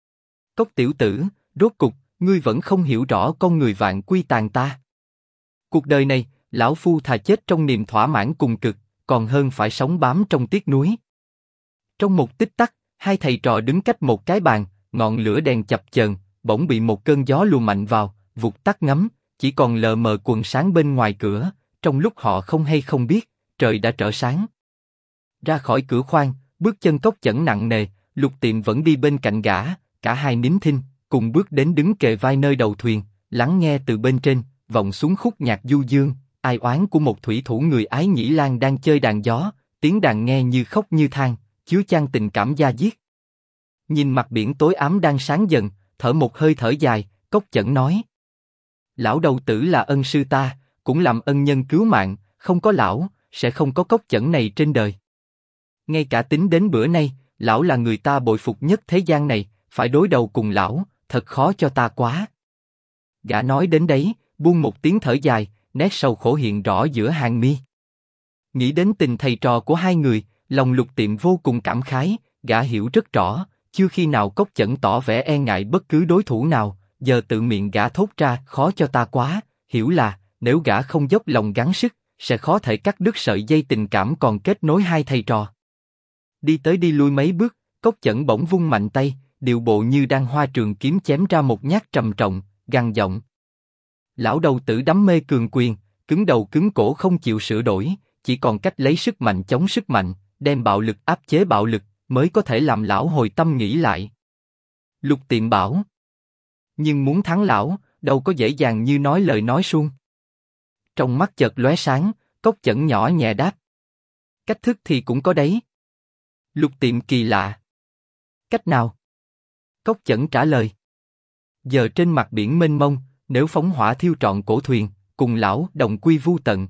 Cốc tiểu tử, rốt cục, ngươi vẫn không hiểu rõ con người Vạn Quy Tàn ta. Cuộc đời này, lão phu thà chết trong niềm thỏa mãn cùng cực, còn hơn phải sống bám trong tiếc nuối. Trong một tích tắc, hai thầy trò đứng cách một cái bàn, ngọn lửa đèn chập chờn, bỗng bị một cơn gió lùa mạnh vào, vụt tắt ngấm, chỉ còn lờ mờ quần sáng bên ngoài cửa. Trong lúc họ không hay không biết, trời đã trở sáng. Ra khỏi cửa khoang, bước chân Cốc Chẩn nặng nề, Lục Tiệm vẫn đi bên cạnh gã, cả hai nín thinh, cùng bước đến đứng kề vai nơi đầu thuyền, lắng nghe từ bên trên vọng xuống khúc nhạc du dương, ai oán của một thủy thủ người Ái Nhĩ Lan đang chơi đàn gió, tiếng đàn nghe như khóc như than, chứa chan tình cảm da diết. Nhìn mặt biển tối ám đang sáng dần, thở một hơi thở dài, Cốc Chẩn nói: Lão đầu tử là ân sư ta, cũng làm ân nhân cứu mạng, không có lão, sẽ không có Cốc Chẩn này trên đời. Ngay cả tính đến bữa nay, lão là người ta bội phục nhất thế gian này, phải đối đầu cùng lão, thật khó cho ta quá. Gã nói đến đấy, buông một tiếng thở dài, nét sầu khổ hiện rõ giữa hàng mi. Nghĩ đến tình thầy trò của hai người, lòng Lục Tiệm vô cùng cảm khái, gã hiểu rất rõ, chưa khi nào Cốc Chẩn tỏ vẻ e ngại bất cứ đối thủ nào, giờ tự miệng gã thốt ra khó cho ta quá, hiểu là, nếu gã không dốc lòng gắng sức, sẽ khó thể cắt đứt sợi dây tình cảm còn kết nối hai thầy trò. Đi tới đi lui mấy bước, Cốc Chẩn bỗng vung mạnh tay, điệu bộ như đang hoa trường kiếm chém ra một nhát trầm trọng, gằn giọng: Lão đầu tử đắm mê cường quyền, cứng đầu cứng cổ không chịu sửa đổi, chỉ còn cách lấy sức mạnh chống sức mạnh, đem bạo lực áp chế bạo lực, mới có thể làm lão hồi tâm nghĩ lại. Lục Tiệm bảo: Nhưng muốn thắng lão, đâu có dễ dàng như nói lời nói suông. Trong mắt chợt lóe sáng, Cốc Chẩn nhỏ nhẹ đáp: Cách thức thì cũng có đấy. Lục Tiệm kỳ lạ: Cách nào? Cốc Chẩn trả lời: Giờ trên mặt biển mênh mông, nếu phóng hỏa thiêu trọn cổ thuyền, cùng lão đồng quy vu tận.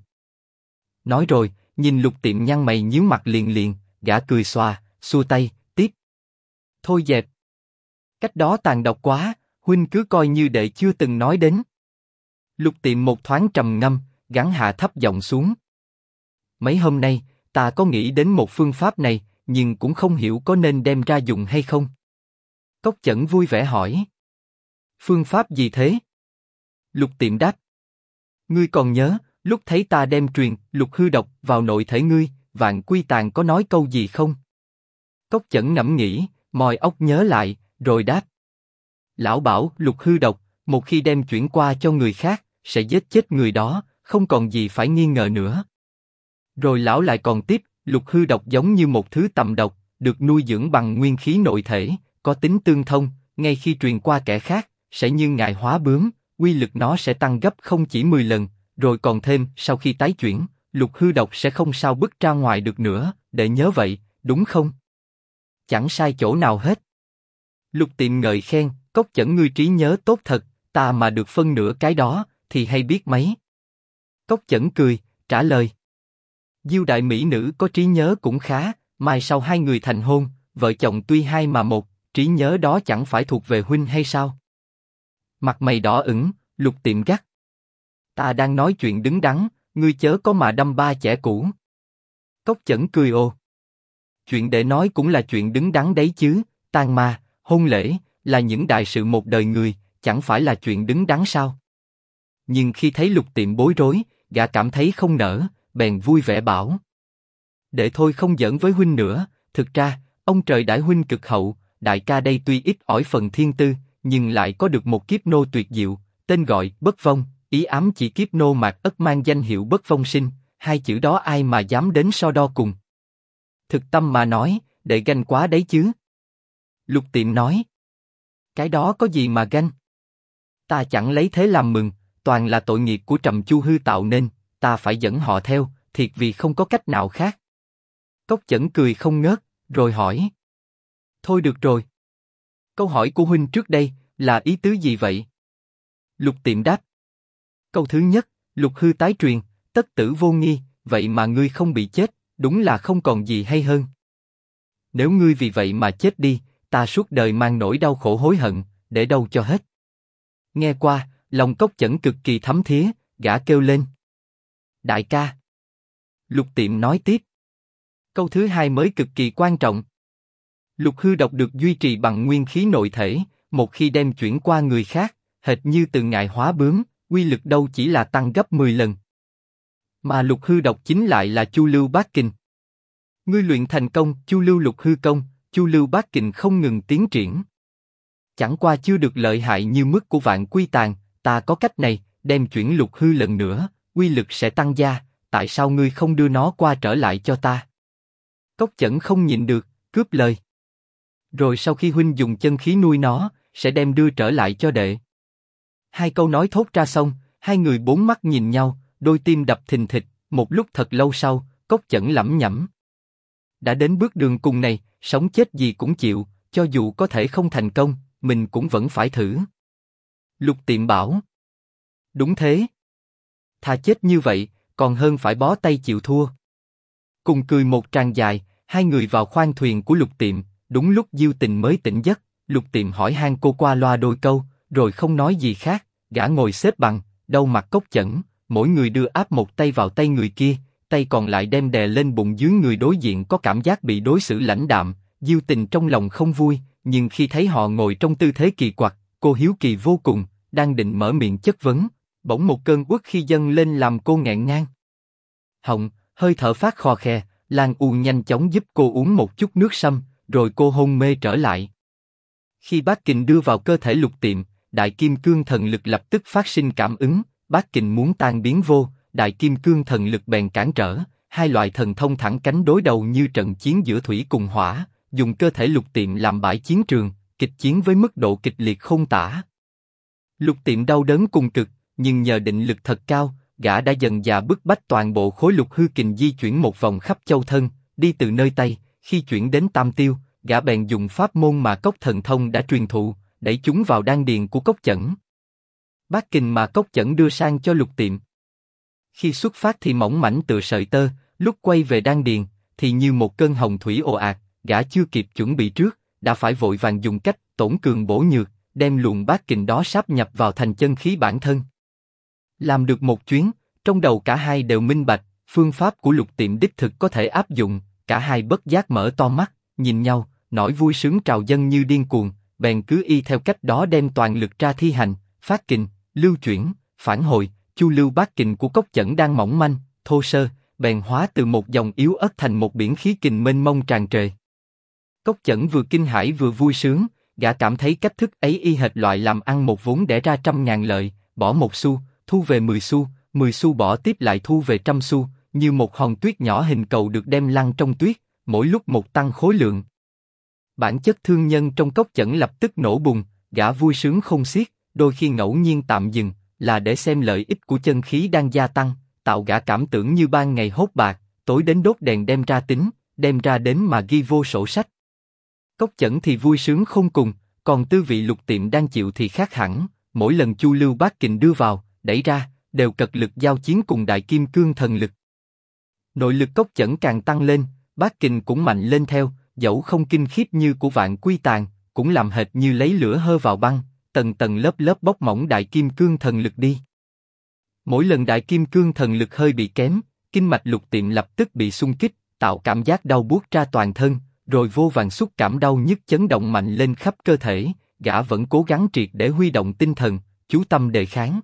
Nói rồi, nhìn Lục Tiệm nhăn mày nhíu mặt liền, gã cười xòa, xua tay, tiếp: Thôi dẹp. Cách đó tàn độc quá, huynh cứ coi như đệ chưa từng nói đến. Lục Tiệm một thoáng trầm ngâm, gắng hạ thấp giọng xuống: Mấy hôm nay, ta có nghĩ đến một phương pháp này, nhưng cũng không hiểu có nên đem ra dùng hay không. Cốc Chẩn vui vẻ hỏi: Phương pháp gì thế? Lục Tiệm đáp: Ngươi còn nhớ, lúc thấy ta đem truyền lục hư độc vào nội thể ngươi, Vạn Quy Tàn có nói câu gì không? Cốc Chẩn ngẫm nghĩ, mòi óc nhớ lại, rồi đáp: Lão bảo lục hư độc, một khi đem chuyển qua cho người khác, sẽ giết chết người đó, không còn gì phải nghi ngờ nữa. Rồi lão lại còn tiếp, lục hư độc giống như một thứ tầm độc, được nuôi dưỡng bằng nguyên khí nội thể, có tính tương thông, ngay khi truyền qua kẻ khác, sẽ như ngài hóa bướm, uy lực nó sẽ tăng gấp không chỉ 10 lần, rồi còn thêm, sau khi tái chuyển, lục hư độc sẽ không sao bứt ra ngoài được nữa, để nhớ vậy, đúng không? Chẳng sai chỗ nào hết. Lục Tiệm ngợi khen, Cốc Chẩn ngươi trí nhớ tốt thật, ta mà được phân nửa cái đó, thì hay biết mấy. Cốc Chẩn cười, trả lời: Diêu đại mỹ nữ có trí nhớ cũng khá, mai sau hai người thành hôn, vợ chồng tuy hai mà một, trí nhớ đó chẳng phải thuộc về huynh hay sao? Mặt mày đỏ ửng, Lục Tiệm gắt: Ta đang nói chuyện đứng đắn, ngươi chớ có mà đâm ba chẻ cũ. Cốc Chẩn cười ồ: Chuyện để nói cũng là chuyện đứng đắn đấy chứ, tang ma, hôn lễ, là những đại sự một đời người, chẳng phải là chuyện đứng đắn sao? Nhưng khi thấy Lục Tiệm bối rối, gã cảm thấy không nỡ, bèn vui vẻ bảo: Để thôi không giỡn với huynh nữa, thực ra, ông trời đãi huynh cực hậu, đại ca đây tuy ít ỏi phần thiên tư, nhưng lại có được một kiếp nô tuyệt diệu, tên gọi Bất Vong, ý ám chỉ kiếp nô mạt ất mang danh hiệu Bất Vong Sinh, hai chữ đó ai mà dám đến so đo cùng. Thực tâm mà nói, đệ ganh quá đấy chứ. Lục Tiệm nói. Cái đó có gì mà ganh? Ta chẳng lấy thế làm mừng, toàn là tội nghiệp của Trầm Chu Hư tạo nên, ta phải dẫn họ theo, thiệt vì không có cách nào khác. Cốc Chẩn cười không ngớt, rồi hỏi. Thôi được rồi. Câu hỏi của huynh trước đây, là ý tứ gì vậy? Lục Tiệm đáp. Câu thứ nhất, Lục Hư tái truyền, tất tử vô nghi, vậy mà ngươi không bị chết, đúng là không còn gì hay hơn. Nếu ngươi vì vậy mà chết đi, ta suốt đời mang nỗi đau khổ hối hận, để đâu cho hết. Nghe qua, lòng Cốc Chẩn cực kỳ thấm thía, gã kêu lên. Đại ca. Lục Tiệm nói tiếp. Câu thứ hai mới cực kỳ quan trọng. Lục hư độc được duy trì bằng nguyên khí nội thể, một khi đem chuyển qua người khác, hệt như từ ngài hóa bướm, uy lực đâu chỉ là tăng gấp 10 lần. Mà lục hư độc chính lại là Chu Lưu Bát Kình. Ngươi luyện thành công Chu Lưu Lục Hư Công, Chu Lưu Bát Kình không ngừng tiến triển. Chẳng qua chưa được lợi hại như mức của Vạn Quy Tàn, ta có cách này, đem chuyển lục hư lần nữa, uy lực sẽ tăng gia, tại sao ngươi không đưa nó qua trở lại cho ta? Cốc Chẩn không nhịn được, cướp lời. Rồi sau khi huynh dùng chân khí nuôi nó, sẽ đem đưa trở lại cho đệ. Hai câu nói thốt ra xong, hai người bốn mắt nhìn nhau, đôi tim đập thình thịch, một lúc thật lâu sau, Cốc Chẩn lẩm nhẩm. Đã đến bước đường cùng này, sống chết gì cũng chịu, cho dù có thể không thành công, mình cũng vẫn phải thử. Lục Tiệm bảo. Đúng thế. Thà chết như vậy, còn hơn phải bó tay chịu thua. Cùng cười một tràng dài, hai người vào khoang thuyền của Lục Tiệm, đúng lúc Diêu Tình mới tỉnh giấc, Lục Tiệm hỏi han cô qua loa đôi câu, rồi không nói gì khác, gã ngồi xếp bằng, đầu mặt Cốc Chẩn, mỗi người đưa áp một tay vào tay người kia, tay còn lại đem đè lên bụng dưới người đối diện có cảm giác bị đối xử lãnh đạm, Diêu Tình trong lòng không vui, nhưng khi thấy họ ngồi trong tư thế kỳ quặc, cô hiếu kỳ vô cùng, đang định mở miệng chất vấn, bỗng một cơn uất khi dâng lên làm cô nghẹn ngang họng, hơi thở phát khò khè, Lan U nhanh chóng giúp cô uống một chút nước sâm, rồi cô hôn mê trở lại. Khi Bát Kình đưa vào cơ thể Lục Tiệm, Đại Kim Cương Thần Lực lập tức phát sinh cảm ứng, Bát Kình muốn tan biến vô, Đại Kim Cương Thần Lực bèn cản trở, hai loại thần thông thẳng cánh đối đầu như trận chiến giữa thủy cùng hỏa, dùng cơ thể Lục Tiệm làm bãi chiến trường, kịch chiến với mức độ kịch liệt không tả. Lục Tiệm đau đớn cùng cực, nhưng nhờ định lực thật cao, gã đã dần dà bức bách toàn bộ khối lục hư kình di chuyển một vòng khắp châu thân, đi từ nơi Tây, khi chuyển đến Tam Tiêu, gã bèn dùng pháp môn mà Cốc Thần Thông đã truyền thụ, đẩy chúng vào đan điền của Cốc Chẩn. Bát kình mà Cốc Chẩn đưa sang cho Lục Tiệm. Khi xuất phát thì mỏng mảnh tựa sợi tơ, lúc quay về đan điền, thì như một cơn hồng thủy ồ ạt, gã chưa kịp chuẩn bị trước, đã phải vội vàng dùng cách tổn cường bổ nhược, đem luồng bát kình đó sáp nhập vào thành chân khí bản thân. Làm được một chuyến, trong đầu cả hai đều minh bạch, phương pháp của Lục Tiệm đích thực có thể áp dụng, cả hai bất giác mở to mắt, nhìn nhau, nỗi vui sướng trào dâng như điên cuồng, bèn cứ y theo cách đó đem toàn lực ra thi hành, phát kình, lưu chuyển, phản hồi, chu lưu bát kình của Cốc Chẩn đang mỏng manh, thô sơ, bèn hóa từ một dòng yếu ớt thành một biển khí kình mênh mông tràn trề. Cốc Chẩn vừa kinh hãi vừa vui sướng, gã cảm thấy cách thức ấy y hệt loại làm ăn một vốn đẻ ra 100.000 lợi, bỏ 1 xu, thu về 10 xu, 10 xu bỏ tiếp lại thu về 100 xu, như một hòn tuyết nhỏ hình cầu được đem lăn trong tuyết, mỗi lúc một tăng khối lượng. Bản chất thương nhân trong Cốc Chẩn lập tức nổ bùng, gã vui sướng không xiết, đôi khi ngẫu nhiên tạm dừng, là để xem lợi ích của chân khí đang gia tăng, tạo gã cảm tưởng như ban ngày hốt bạc, tối đến đốt đèn đem ra tính, đem ra đến mà ghi vô sổ sách. Cốc Chẩn thì vui sướng không cùng, còn tư vị Lục Tiệm đang chịu thì khác hẳn, mỗi lần chu lưu bát kình đưa vào, đẩy ra, đều cật lực giao chiến cùng Đại Kim Cương Thần Lực. Nội lực Cốc Chẩn càng tăng lên, bát kình cũng mạnh lên theo, dẫu không kinh khiếp như của Vạn Quy Tàn, cũng làm hệt như lấy lửa hơ vào băng, tầng tầng lớp lớp bóc mỏng Đại Kim Cương Thần Lực đi. Mỗi lần Đại Kim Cương Thần Lực hơi bị kém, kinh mạch Lục Tiệm lập tức bị xung kích, tạo cảm giác đau buốt ra toàn thân, rồi vô vàn xúc cảm đau nhức chấn động mạnh lên khắp cơ thể, gã vẫn cố gắng triệt để huy động tinh thần, chú tâm đề kháng.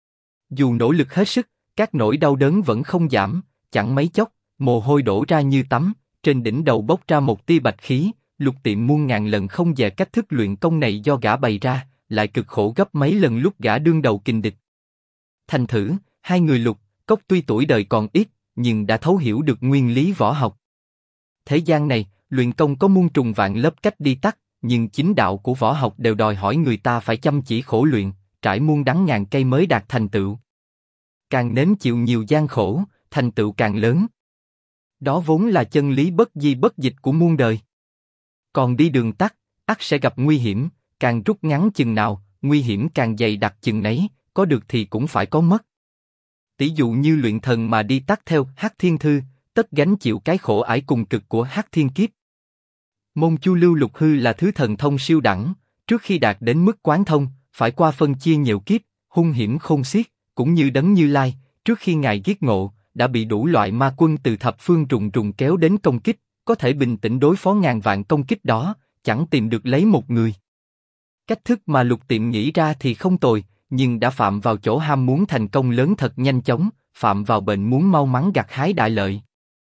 Dù nỗ lực hết sức, các nỗi đau đớn vẫn không giảm, chẳng mấy chốc, mồ hôi đổ ra như tắm, trên đỉnh đầu bốc ra một tia bạch khí. Lục Tiệm muôn ngàn lần không dè cách thức luyện công này do gã bày ra, lại cực khổ gấp mấy lần lúc gã đương đầu kình địch. Thành thử, hai người Lục, Cốc tuy tuổi đời còn ít, nhưng đã thấu hiểu được nguyên lý võ học. Thế gian này, luyện công có muôn trùng vạn lớp cách đi tắt, nhưng chính đạo của võ học đều đòi hỏi người ta phải chăm chỉ khổ luyện, trải muôn đắng ngàn cây mới đạt thành tựu. Càng nếm chịu nhiều gian khổ, thành tựu càng lớn. Đó vốn là chân lý bất di bất dịch của muôn đời. Còn đi đường tắt, ắt sẽ gặp nguy hiểm, càng rút ngắn chừng nào, nguy hiểm càng dày đặc chừng nấy, có được thì cũng phải có mất. Tỷ dụ như luyện thần mà đi tắt theo Hắc Thiên Thư, tất gánh chịu cái khổ ải cùng cực của Hắc Thiên Kiếp. Môn Chu Lưu Lục Hư là thứ thần thông siêu đẳng, trước khi đạt đến mức quán thông, phải qua phân chia nhiều kiếp, hung hiểm khôn xiết, cũng như Đấng Như Lai, trước khi ngài giết ngộ, đã bị đủ loại ma quân từ thập phương trùng trùng kéo đến công kích, có thể bình tĩnh đối phó ngàn vạn công kích đó, chẳng tìm được lấy một người. Cách thức mà Lục Tiệm nghĩ ra thì không tồi, nhưng đã phạm vào chỗ ham muốn thành công lớn thật nhanh chóng, phạm vào bệnh muốn mau mắn gặt hái đại lợi.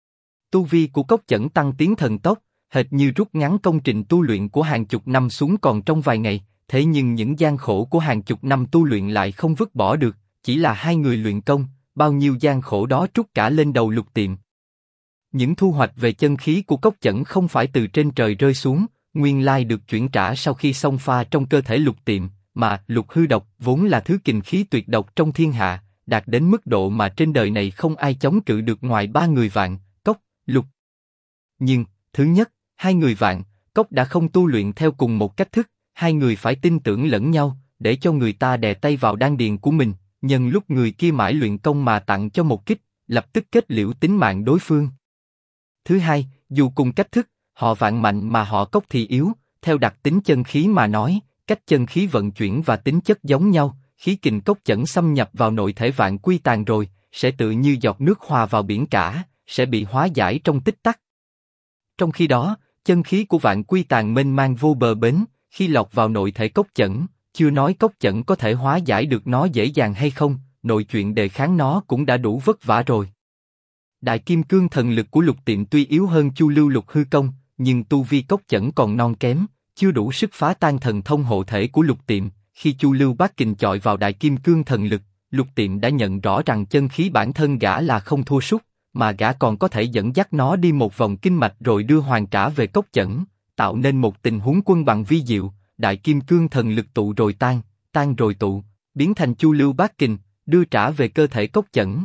Tu vi của Cốc Chẩn tăng tiến thần tốc, hệt như rút ngắn công trình tu luyện của hàng chục năm xuống còn trong vài ngày, thế nhưng những gian khổ của hàng chục năm tu luyện lại không vứt bỏ được, chỉ là hai người luyện công, bao nhiêu gian khổ đó trút cả lên đầu Lục Tiệm. Những thu hoạch về chân khí của Cốc Chẩn không phải từ trên trời rơi xuống, nguyên lai được chuyển trả sau khi xông pha trong cơ thể Lục Tiệm, mà Lục Hư độc vốn là thứ kình khí tuyệt độc trong thiên hạ, đạt đến mức độ mà trên đời này không ai chống cự được ngoài ba người Vạn, Cốc, Lục. Nhưng, thứ nhất, hai người Vạn, Cốc đã không tu luyện theo cùng một cách thức, hai người phải tin tưởng lẫn nhau, để cho người ta đè tay vào đan điền của mình, nhân lúc người kia mãi luyện công mà tặng cho một kích, lập tức kết liễu tính mạng đối phương. Thứ hai, dù cùng cách thức, họ Vạn mạnh mà họ Cốc thì yếu, theo đặc tính chân khí mà nói, cách chân khí vận chuyển và tính chất giống nhau, khí kình Cốc Chẩn xâm nhập vào nội thể Vạn Quy Tàn rồi, sẽ tự như giọt nước hòa vào biển cả, sẽ bị hóa giải trong tích tắc. Trong khi đó, chân khí của Vạn Quy Tàn mênh mang vô bờ bến, khi lọt vào nội thể Cốc Chẩn, chưa nói Cốc Chẩn có thể hóa giải được nó dễ dàng hay không, nội chuyện đề kháng nó cũng đã đủ vất vả rồi. Đại Kim Cương thần lực của Lục Tiệm tuy yếu hơn Chu Lưu Lục Hư công, nhưng tu vi Cốc Chẩn còn non kém, chưa đủ sức phá tan thần thông hộ thể của Lục Tiệm. Khi Chu Lưu Bát Kình chọi vào Đại Kim Cương thần lực, Lục Tiệm đã nhận rõ rằng chân khí bản thân gã là không thua sút, mà gã còn có thể dẫn dắt nó đi một vòng kinh mạch rồi đưa hoàn trả về Cốc Chẩn, tạo nên một tình huống quân bằng vi diệu. Đại Kim Cương thần lực tụ rồi tan, tan rồi tụ, biến thành Chu Lưu Bát Kình, đưa trả về cơ thể Cốc Chẩn.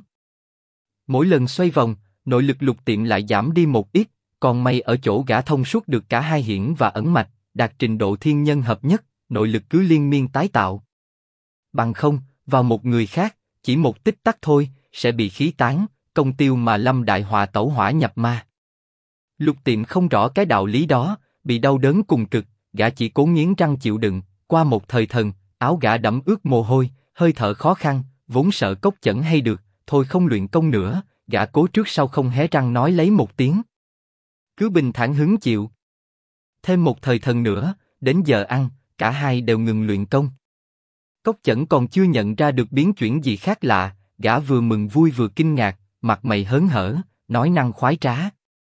Mỗi lần xoay vòng, nội lực Lục Tiệm lại giảm đi một ít, còn may ở chỗ gã thông suốt được cả hai hiển và ẩn mạch, đạt trình độ thiên nhân hợp nhất, nội lực cứ liên miên tái tạo. Bằng không, vào một người khác, chỉ một tích tắc thôi, sẽ bị khí tán, công tiêu mà lâm đại họa tẩu hỏa nhập ma. Lục Tiệm không rõ cái đạo lý đó, bị đau đớn cùng cực, gã chỉ cố nghiến răng chịu đựng, qua một thời thần, áo gã đẫm ướt mồ hôi, hơi thở khó khăn, vốn sợ Cốc Chẩn hay được, thôi không luyện công nữa, gã cố trước sau không hé răng nói lấy một tiếng. Cứ bình thản hứng chịu. Thêm một thời thần nữa, đến giờ ăn, cả hai đều ngừng luyện công. Cốc Chẩn còn chưa nhận ra được biến chuyển gì khác lạ, gã vừa mừng vui vừa kinh ngạc, mặt mày hớn hở, nói năng khoái trá.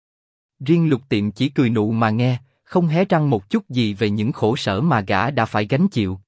Riêng Lục Tiệm chỉ cười nụ mà nghe, không hé răng một chút gì về những khổ sở mà gã đã phải gánh chịu.